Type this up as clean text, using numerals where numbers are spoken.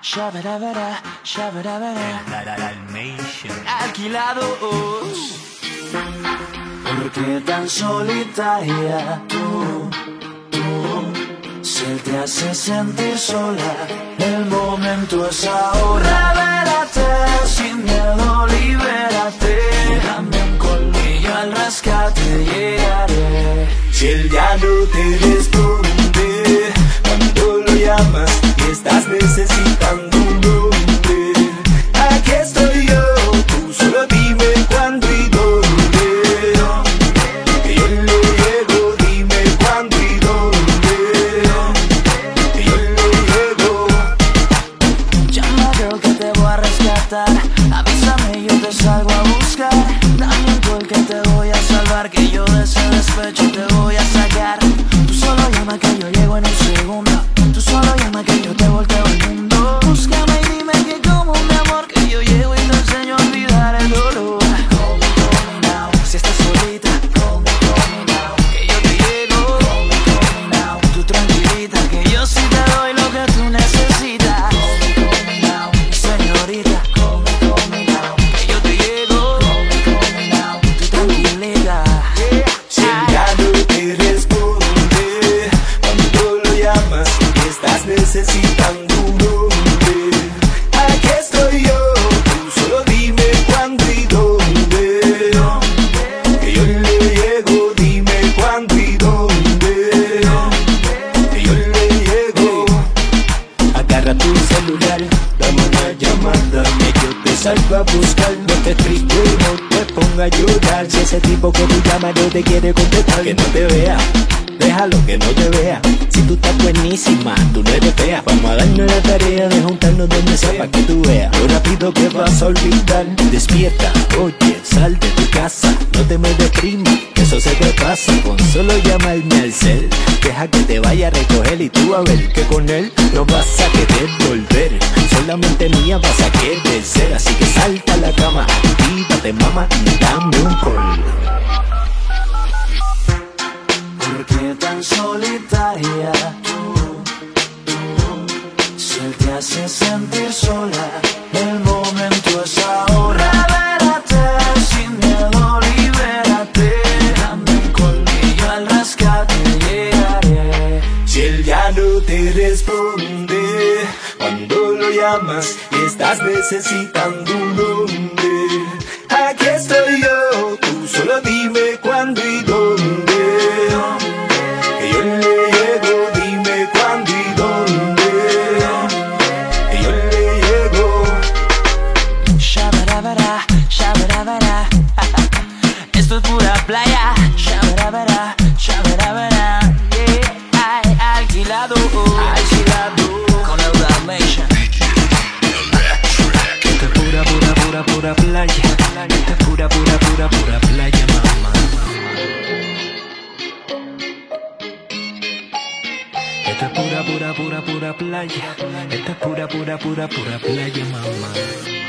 Shabadabada, shabadabada. Dalmatian. Alquilados. ¿Por qué tan solitaria tú? Si él te hace sentir sola, el momento es ahora. Revélate, sin miedo, libérate. Dame un colmillo al rescate, llegaré. Si él ya no te responde cuando lo llamas y estás necesitando un hombre, aquí estoy yo, tú solo dime cuándo y dónde, que yo le llego, dime cuándo y dónde, que yo le llego. Llama, girl, que te voy a rescatar. Avísame, yo te salgo a buscar. Dame un call que te voy a salvar, que yo de ese despecho te voy a sacar. Tú solo llama que yo llego en un segundo. Tú solo llama que yo te volteo el mundo. Búscame y dime que como mi amor, que yo llego y te enseño a olvidar el dolor. Call me now. Si estás solita, call me now. Que yo te llego, call me now. Tú tranquilita, que yo sí te doy lo que tú necesitas. Call me now. Señorita, call me now. Que yo te llego, call me now. Tú tranquilita. Si él ya no te responde cuando lo llamas y estás necesitando un hombre, aquí estoy yo, tú solo dime cuándo y dónde, que yo le llego, dime cuándo y dónde, que yo le llego. Agarra tu celular, dame una llamada, que yo te salgo a buscar. No te triste, no te ponga a llorar. Si ese tipo que tú llamas no te quiere contestar, que no te vea, déjalo que no te vea. Si tú estás buenísima, tú no eres fea. Vamos a darnos la tarea de juntarnos donde sea pa' que tú veas lo rápido que vas a olvidar. Despierta, oye, sal de tu casa, no te me deprimas, eso se te pasa. Con solo llamarme al cel, deja que te vaya a recoger y tú a ver que con él no vas a querer volver. Solamente mía vas a querer ser, así que salta a la cama, actívate mama y dame un call. ¿Por qué tan solitaria tú? Si él te hace sentir sola, el momento es ahora. Revélate, sin miedo, libérate. Dame un colmillo al rescate, llegaré. Si él ya no te responde cuando lo llamas y estás necesitando un hombre, aquí estoy yo, tú solo dime cuándo y dónde, que yo le llego, dime cuándo y dónde, que yo le llego. Shabadabada, shabadabada. Esto es pura playa. Shabadabada, shabadabada. Yeah, ay, alquilado, con el Dalmatian. Esto es pura, pura, pura, pura playa. Esto es pura, pura, pura, pura playa, mamá. Esto es pura, pura, pura, pura playa. Esto es pura, pura, pura, pura playa, mamá.